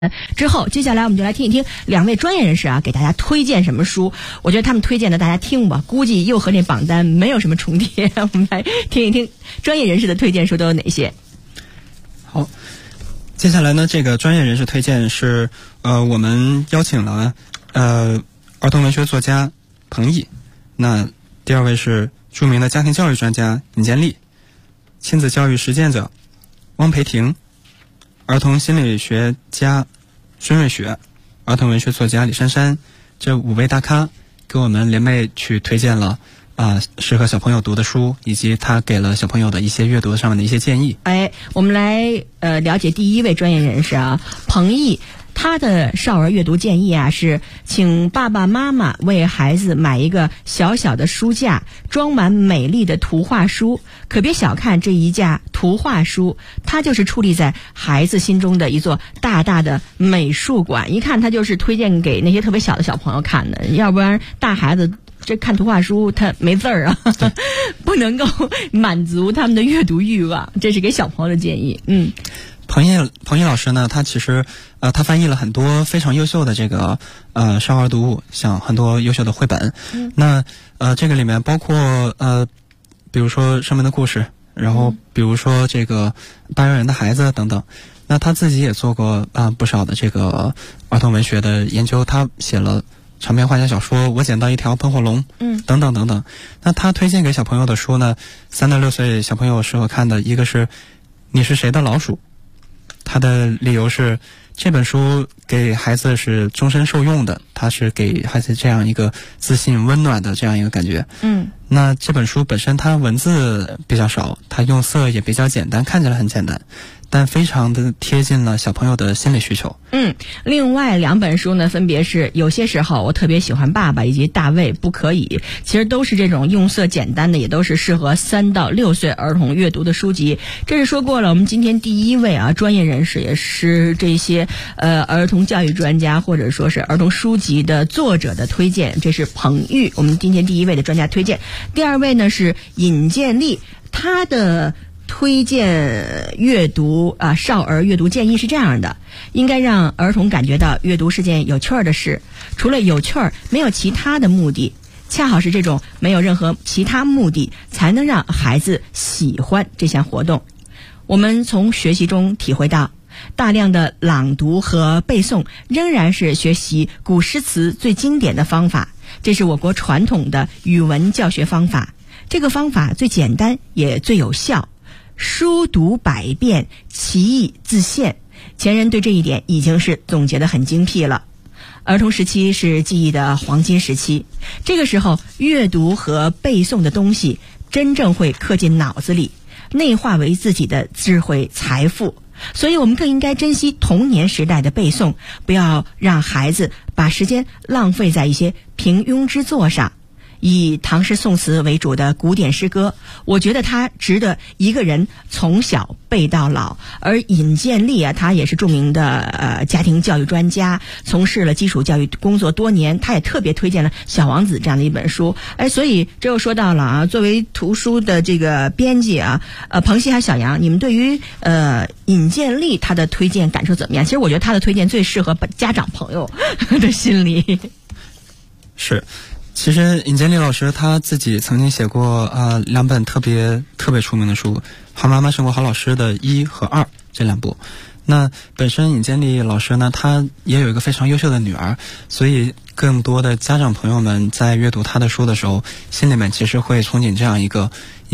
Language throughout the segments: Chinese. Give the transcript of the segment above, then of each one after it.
之后，接下来我们就来听一听两位专业人士给大家推荐什么书。我觉得他们推荐的大家听吧，估计又和那榜单没有什么重叠。我们来听一听专业人士的推荐书都有哪些。 好，接下来呢，这个专业人士推荐是我们邀请了儿童文学作家彭毅，那第二位是著名的家庭教育专家尹建莉，亲子教育实践者汪培婷，儿童心理学家孙瑞雪，儿童文学作家李珊珊，这5位大咖给我们联袂去推荐了适合小朋友读的书，以及他给了小朋友的一些阅读上面的一些建议。 我们来了解第一位专业人士彭毅。他的少儿阅读建议是请爸爸妈妈为孩子买一个小小的书架，装满美丽的图画书。可别小看这一架图画书，它就是矗立在孩子心中的一座大大的美术馆。一看他就是推荐给那些特别小的小朋友看的，要不然大孩子这看图画书他没字儿不能够满足他们的阅读欲望。这是给小朋友的建议。 彭毅老师呢，他其实他翻译了很多非常优秀的这个少儿读物，像很多优秀的绘本。那这个里面包括比如说《生命的故事》，然后比如说这个《大人的孩子》等等。那他自己也做过不少的这个儿童文学的研究，他写了长篇幻想小说《我捡到一条喷火龙》等等等等。那他推荐给小朋友的书呢，3到6岁小朋友适合看的一个是《你是谁的老鼠》。他的理由是这本书给孩子是终身受用的，他是给孩子这样一个自信温暖的这样一个感觉。那这本书本身它文字比较少，它用色也比较简单，看起来很简单，但非常的贴近了小朋友的心理需求。 另外2本书呢，分别是有些时候我特别喜欢爸爸以及大卫不可以，其实都是这种用色简单的，也都是适合3到6岁儿童阅读的书籍。这是说过了，我们今天第一位专业人士，也是这些儿童教育专家或者说是儿童书籍的作者的推荐。这是彭玉，我们今天第一位的专家推荐。第2位呢是尹建莉，他的推荐阅读少儿阅读建议是这样的：应该让儿童感觉到阅读是件有趣儿的事，除了有趣儿没有其他的目的，恰好是这种没有任何其他目的才能让孩子喜欢这项活动。我们从学习中体会到，大量的朗读和背诵仍然是学习古诗词最经典的方法，这是我国传统的语文教学方法。这个方法最简单也最有效，书读百遍，其义自现。前人对这一点已经是总结得很精辟了。儿童时期是记忆的黄金时期，这个时候阅读和背诵的东西真正会刻进脑子里，内化为自己的智慧财富。所以我们更应该珍惜童年时代的背诵，不要让孩子把时间浪费在一些平庸之作上。以唐诗宋词为主的古典诗歌，我觉得它值得一个人从小背到老。而尹建莉他也是著名的家庭教育专家，从事了基础教育工作多年，他也特别推荐了《小王子》这样的一本书。所以这又说到了作为图书的这个编辑彭曦还有小杨，你们对于尹建莉他的推荐感受怎么样？其实我觉得他的推荐最适合家长朋友的心理。 是，其实尹建莉老师他自己曾经写过2本特别出名的书，《好妈妈胜过好老师》的1和2这2部。那本身尹建莉老师呢，他也有一个非常优秀的女儿，所以更多的家长朋友们在阅读他的书的时候，心里面其实会憧憬这样一个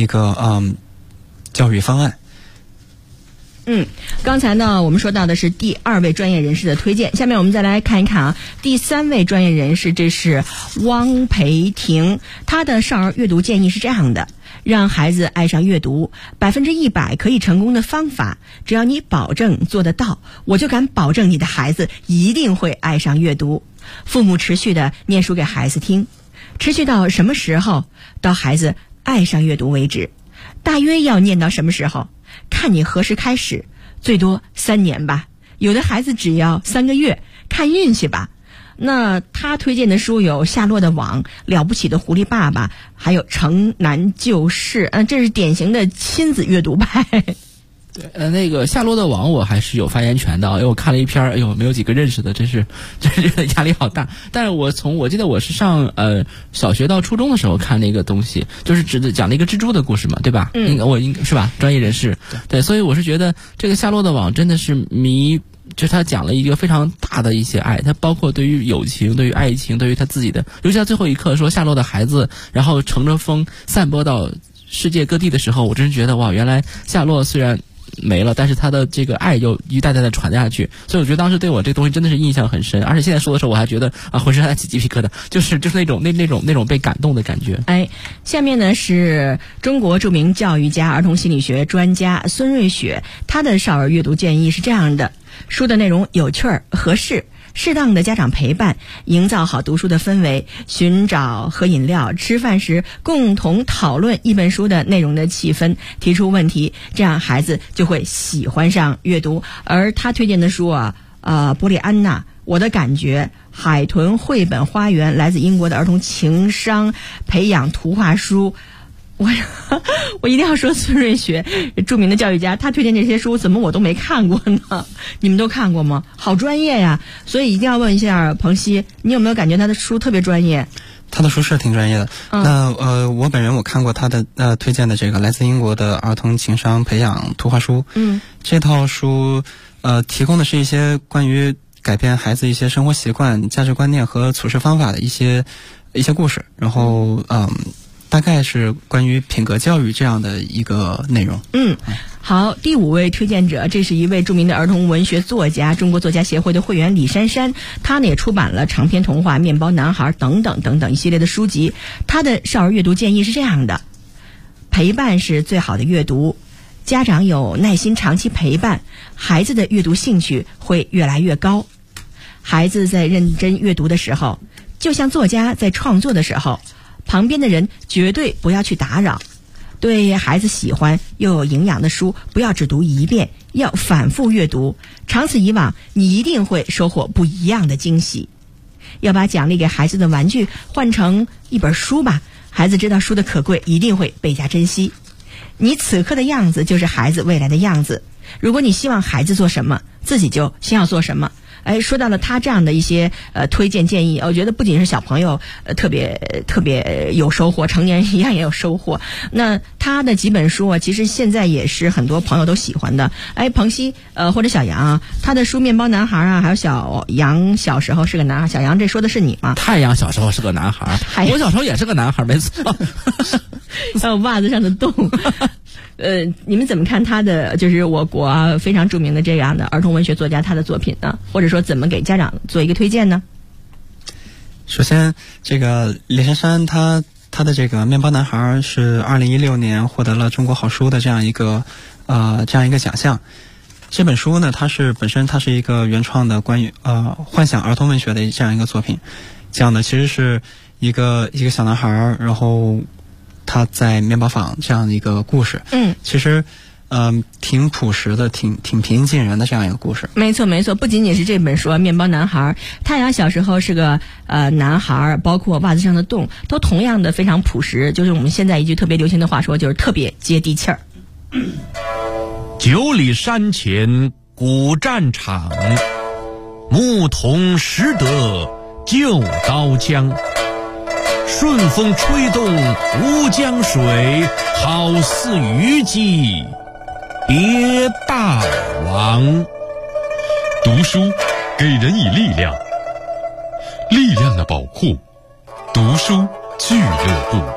教育方案。 刚才呢我们说到的是第2位专业人士的推荐，下面我们再来看一看第3位专业人士，这是汪培婷。他的少儿阅读建议是这样的：让孩子爱上阅读，100%可以成功的方法，只要你保证做得到，我就敢保证你的孩子一定会爱上阅读。父母持续的念书给孩子听，持续到什么时候？到孩子爱上阅读为止。大约要念到什么时候？看你何时开始，最多3年吧，有的孩子只要3个月，看运气吧。那他推荐的书有《夏洛的网》、《了不起的狐狸爸爸》，还有《城南旧事》。这是典型的亲子阅读派。 对，那个夏洛的网我还是有发言权的，因为我看了一篇，哎呦，没有几个认识的，真是压力好大。但是我记得我是上小学到初中的时候看那个东西，就是讲了一个蜘蛛的故事嘛，对吧？我应该是吧，专业人士。对，所以我是觉得这个夏洛的网真的是就是他讲了一个非常大的一些爱，他包括对于友情、对于爱情、对于他自己的，尤其到最后一刻说夏洛的孩子，然后乘着风散播到世界各地的时候，我真是觉得哇，原来夏洛虽然没了，但是他的这个爱又一代代的传下去，所以我觉得当时对我这东西真的是印象很深，而且现在说的时候我还觉得啊，浑身还起鸡皮疙瘩，就是那种被感动的感觉。 下面呢是中国著名教育家、儿童心理学专家孙瑞雪，他的少儿阅读建议是这样的：书的内容有趣儿、合适。适当的家长陪伴，营造好读书的氛围，寻找喝饮料、吃饭时共同讨论一本书的内容的气氛，提出问题，这样孩子就会喜欢上阅读。而他推荐的书波利安娜、我的感觉、海豚绘本花园，来自英国的儿童情商培养图画书。我一定要说孙瑞雪，著名的教育家，他推荐这些书怎么我都没看过呢？你们都看过吗？好专业呀！所以一定要问一下彭曦，你有没有感觉他的书特别专业？ 他的书是挺专业的。那我本人我看过他的推荐的这个来自英国的儿童情商培养图画书。这套书提供的是一些关于改变孩子一些生活习惯、价值观念和处事方法的一些故事，然后大概是关于品格教育这样的一个内容。 好，第5位推荐者，这是一位著名的儿童文学作家，中国作家协会的会员李珊珊，他呢也出版了长篇童话《面包男孩》等等一系列的书籍。他的少儿阅读建议是这样的：陪伴是最好的阅读，家长有耐心长期陪伴，孩子的阅读兴趣会越来越高。孩子在认真阅读的时候，就像作家在创作的时候，旁边的人绝对不要去打扰。对孩子喜欢又有营养的书，不要只读一遍，要反复阅读，长此以往，你一定会收获不一样的惊喜。要把奖励给孩子的玩具换成一本书吧，孩子知道书的可贵，一定会倍加珍惜。你此刻的样子就是孩子未来的样子，如果你希望孩子做什么，自己就先要做什么。说到了他这样的一些推荐建议，我觉得不仅是小朋友特别有收获，成年人一样也有收获。那他的几本书其实现在也是很多朋友都喜欢的。彭曦或者小杨他的书《面包男孩》还有小杨小时候是个男孩。小杨，这说的是你吗？ 太阳小时候是个男孩，我小时候也是个男孩，没错。 还有袜子上的洞。你们怎么看他的就是我国非常著名的这样的儿童文学作家他的作品呢？或者说怎么给家长做一个推荐呢？ 首先，这个李珊珊他的这个《面包男孩》是2016年获得了中国好书的这样一个奖项。这本书呢，它是一个原创的关于幻想儿童文学的这样一个作品，讲的其实是一个小男孩，然后他在面包坊这样的一个故事。其实挺朴实的，挺平易近人的这样一个故事。 没错，不仅仅是这本书《面包男孩》，太阳小时候是个男孩，包括袜子上的洞，都同样的非常朴实。就是我们现在一句特别流行的话说，就是特别接地气儿。 9里山前古战场，牧童识得旧刀枪。顺风吹动吴江水，好似虞姬别大王。 读书给人以力量，力量的宝库，读书俱乐部。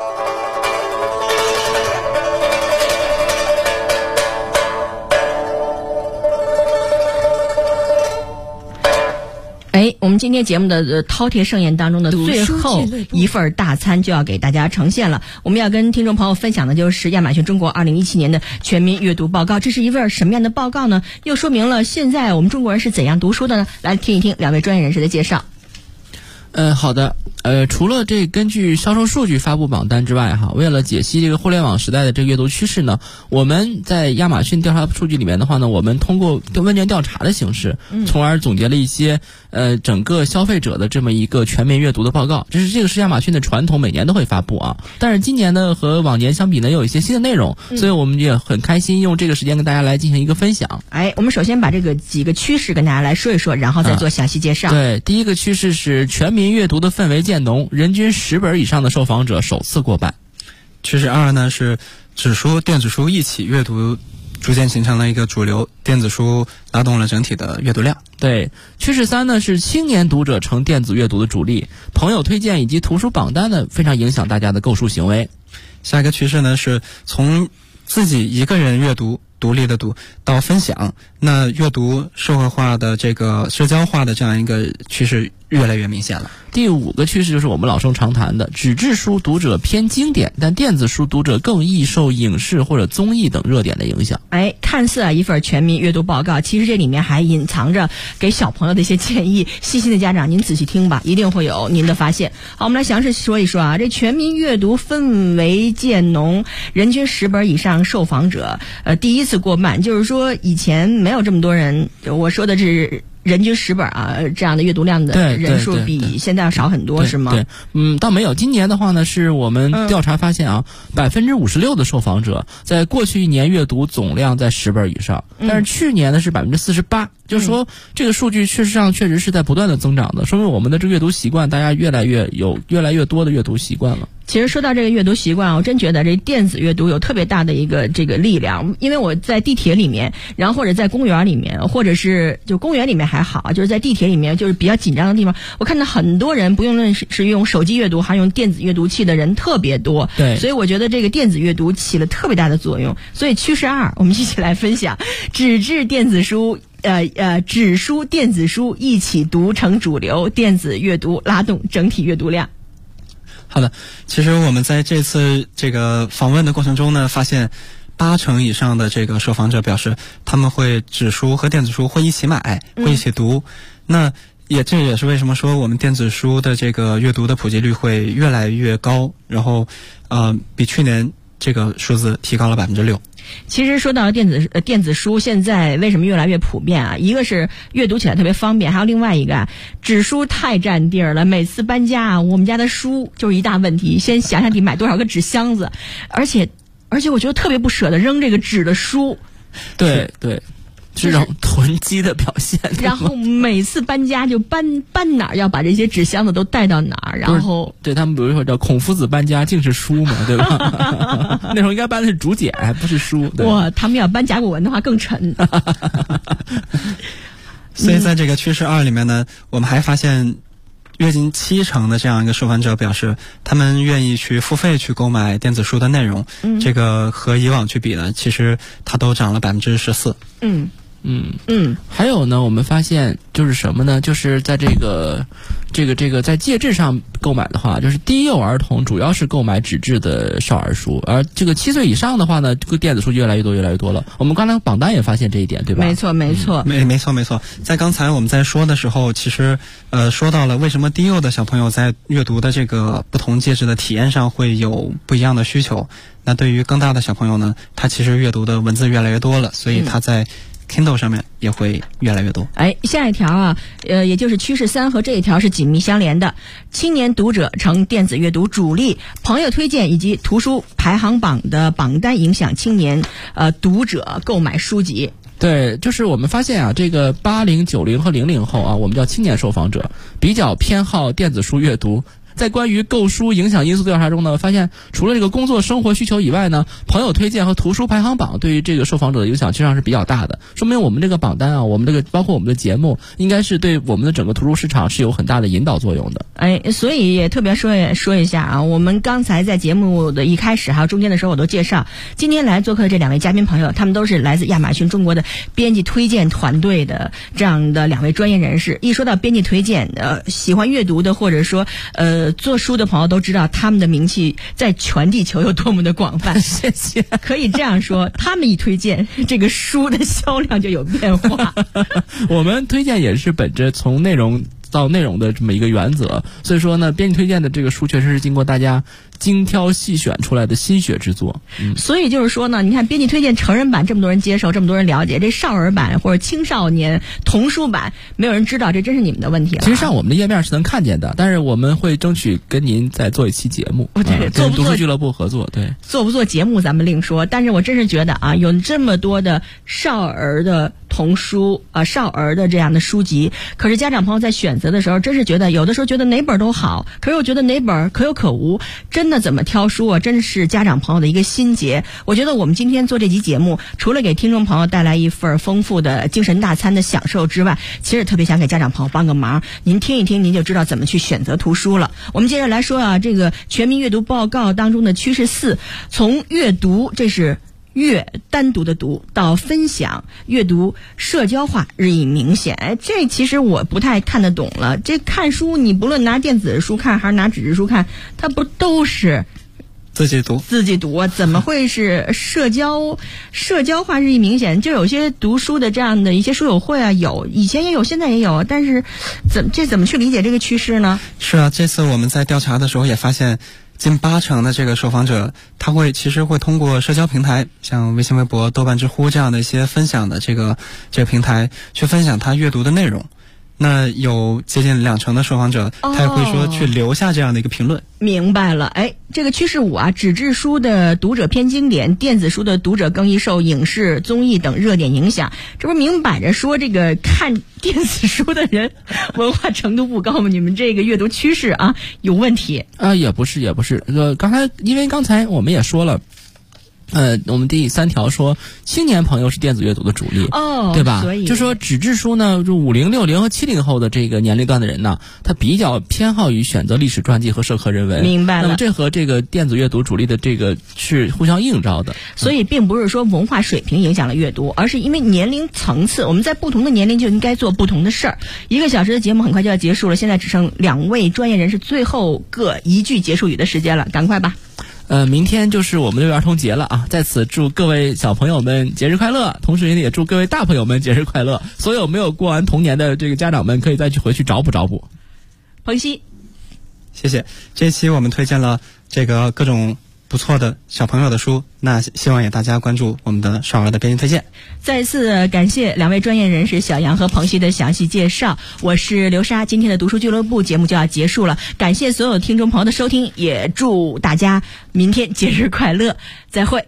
我们今天节目的饕餮盛宴当中的最后一份大餐就要给大家呈现了。我们要跟听众朋友分享的就是亚马逊中国2017年的全民阅读报告。这是一份什么样的报告呢？又说明了现在我们中国人是怎样读书的呢？来听一听两位专业人士的介绍。 好的， 除了这根据销售数据发布榜单之外哈，为了解析这个互联网时代的这个阅读趋势呢，我们在亚马逊调查数据里面的话呢，我们通过问卷调查的形式，从而总结了一些整个消费者的这么一个全面阅读的报告。这个是亚马逊的传统，每年都会发布啊。但是今年呢和往年相比呢，有一些新的内容，所以我们也很开心用这个时间跟大家来进行一个分享。 我们首先把这个几个趋势跟大家来说一说，然后再做详细介绍。 对，第一个趋势是全民阅读的氛围渐浓，人均10本以上的受访者首次过半。 趋势2呢是纸书、电子书一起阅读逐渐形成了一个主流，电子书拉动了整体的阅读量。 对，趋势3呢是青年读者成电子阅读的主力，朋友推荐以及图书榜单呢非常影响大家的购书行为。 下一个趋势呢是从自己一个人阅读独立的读到分享，那阅读社会化的这个社交化的这样一个趋势越来越明显了。 第5个趋势就是我们老生常谈的，纸质书读者偏经典，但电子书读者更易受影视或者综艺等热点的影响。 看似一份全民阅读报告，其实这里面还隐藏着给小朋友的一些建议，细心的家长您仔细听吧，一定会有您的发现。好，我们来详细说一说啊，这全民阅读氛围渐浓，人均10本以上受访者第一次过半，就是说以前没有这么多人，我说的是人均10本啊，这样的阅读量的人数比现在要少很多，是吗？ 对，倒没有。今年的话呢，是我们调查发现啊，56%的受访者在过去1年阅读总量在10本以上，但是去年呢是48%，就是说这个数据确实是在不断的增长的，说明我们的这个阅读习惯，大家越来越多的阅读习惯了。 其实说到这个阅读习惯，我真觉得这电子阅读有特别大的一个这个力量，因为我在地铁里面，然后或者在公园里面，或者是就公园里面还好，就是在地铁里面就是比较紧张的地方，我看到很多人不论是用手机阅读还是用电子阅读器的人特别多。 对， 所以我觉得这个电子阅读起了特别大的作用。所以趋势2，我们一起来分享纸质电子书。纸书、电子书一起读成主流，电子阅读拉动整体阅读量。 好的，其实我们在这次这个访问的过程中呢，发现80%以上的这个受访者表示，他们会纸书和电子书会一起买，会一起读。那这也是为什么说我们电子书的这个阅读的普及率会越来越高，然后比去年这个数字提高了6%。 其实说到电子书现在为什么越来越普遍啊？一个是阅读起来特别方便，还有另外一个纸书太占地儿了。每次搬家啊，我们家的书就是一大问题，先想想得买多少个纸箱子，而且我觉得特别不舍得扔这个纸的书。 对，这种囤积的表现。 然后每次搬家就搬哪儿，要把这些纸箱子都带到哪儿，然后对他们比如说叫孔夫子搬家尽是书嘛，对吧？那时候应该搬的是竹简，还不是书。 哇，他们要搬甲骨文的话更沉。 所以在这个趋势2里面呢，我们还发现约近70%的这样一个受访者表示，他们愿意去付费去购买电子书的内容。这个和以往去比呢，其实它都涨了14%。 还有呢，我们发现就是什么呢？就是在这个在介质上购买的话，就是低幼儿童主要是购买纸质的少儿书，而这个7岁以上的话呢，这个电子书越来越多了。我们刚才榜单也发现这一点，对吧？ 没错。 没错。在刚才我们在说的时候，其实说到了为什么低幼的小朋友在阅读的这个不同介质的体验上会有不一样的需求。那对于更大的小朋友呢，他其实阅读的文字越来越多了，所以他在Kindle 上面也会越来越多。 下一条啊，也就是趋势3和这一条是紧密相连的。青年读者成电子阅读主力，朋友推荐以及图书排行榜的榜单影响青年读者购买书籍。 对，就是我们发现啊，这个80、90和00后啊，我们叫青年受访者比较偏好电子书阅读。在关于购书影响因素调查中呢，发现除了这个工作生活需求以外呢，朋友推荐和图书排行榜对于这个受访者的影响实际上是比较大的，说明我们这个榜单啊，我们这个包括我们的节目，应该是对我们的整个图书市场是有很大的引导作用的。 所以也特别说一下啊，我们刚才在节目的一开始还有中间的时候我都介绍，今天来做客的这2位嘉宾朋友，他们都是来自亚马逊中国的编辑推荐团队的这样的2位专业人士。一说到编辑推荐，喜欢阅读的或者说做书的朋友都知道他们的名气在全地球有多么的广泛。 谢谢。 可以这样说，他们一推荐，这个书的销量就有变化。 我们推荐也是本着从内容造内容的这么一个原则。所以说呢，编辑推荐的这个书确实是经过大家精挑细选出来的心血之作。 所以就是说呢，你看编辑推荐成人版这么多人接受，这么多人了解，这少儿版或者青少年童书版没有人知道，这真是你们的问题了。 其实上我们的页面是能看见的，但是我们会争取跟您再做一期节目， 对， 跟读书俱乐部合作，对， 做不做节目咱们另说。但是我真是觉得啊，有这么多的少儿的童书少儿的这样的书籍，可是家长朋友在选择的时候，真是觉得有的时候觉得哪本都好，可是我觉得哪本可有可无，真的怎么挑书啊，真是家长朋友的一个心结。我觉得我们今天做这期节目，除了给听众朋友带来一份丰富的精神大餐的享受之外，其实特别想给家长朋友帮个忙，您听一听，您就知道怎么去选择图书了。我们接着来说啊，这个全民阅读报告当中的趋势4，从阅读，这是阅单独的读，到分享阅读社交化日益明显。这其实我不太看得懂了。这看书，你不论拿电子书看还是拿纸质书看，它不都是自己读啊？怎么会是社交化日益明显？就有些读书的这样的一些书友会啊，有以前也有，现在也有，但是怎么去理解这个趋势呢？ 是啊，这次我们在调查的时候也发现，近80%的这个受访者，他其实会通过社交平台，像微信、微博、豆瓣、知乎这样的一些分享的这个平台，去分享他阅读的内容。那有接近20%的受访者，他也会说去留下这样的一个评论。 明白了，这个趋势5啊，纸质书的读者偏经典，电子书的读者更易受影视、综艺等热点影响。这不明摆着说这个看电子书的人文化程度不高吗？你们这个阅读趋势啊有问题啊？也不是。因为刚才我们也说了。我们第3条说，青年朋友是电子阅读的主力，对吧？ 所以就说纸质书呢，就50、60和70后的这个年龄段的人呢，他比较偏好于选择历史传记和社科人文。 明白了。 那么这和这个电子阅读主力的这个是互相映照的。 所以并不是说文化水平影响了阅读，而是因为年龄层次，我们在不同的年龄就应该做不同的事儿。1个小时的节目很快就要结束了，现在只剩2位专业人士最后各一句结束语的时间了，赶快吧。 明天就是我们6月儿童节了啊！在此祝各位小朋友们节日快乐，同时也祝各位大朋友们节日快乐。所有没有过完童年的这个家长们，可以再去回去找补。 彭曦， 谢谢。这一期我们推荐了这个各种不错的小朋友的书，那希望也大家关注我们的少儿的编辑推荐。 再次感谢2位专业人士小杨和彭曦的详细介绍。我是刘莎，今天的读书俱乐部节目就要结束了，感谢所有听众朋友的收听，也祝大家明天节日快乐，再会。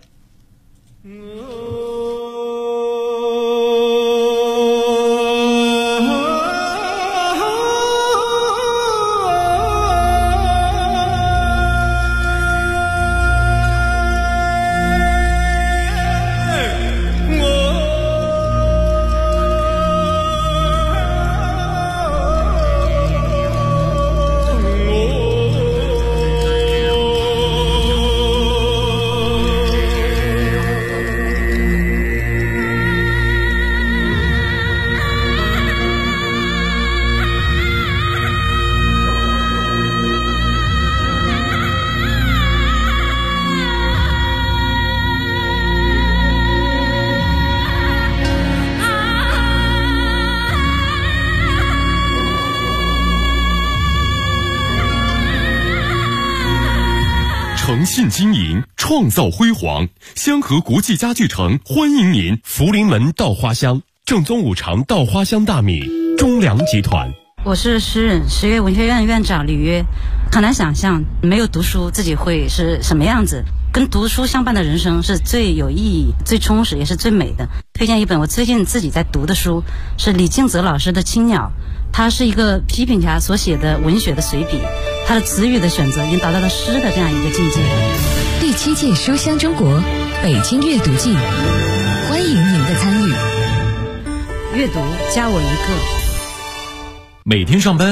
诚信经营，创造辉煌。香河国际家具城欢迎您！福临门稻花香，正宗五常稻花香大米，中粮集团。 我是诗人，实业文学院院长李约。很难想象没有读书自己会是什么样子，跟读书相伴的人生是最有意义、最充实也是最美的。推荐一本我最近自己在读的书，是李敬泽老师的《青鸟》，它是一个批评家所写的文学的随笔，他的词语的选择已经达到了诗的这样一个境界。 第7届书香中国北京阅读季，欢迎您的参与。 阅读加我一个。 每天上班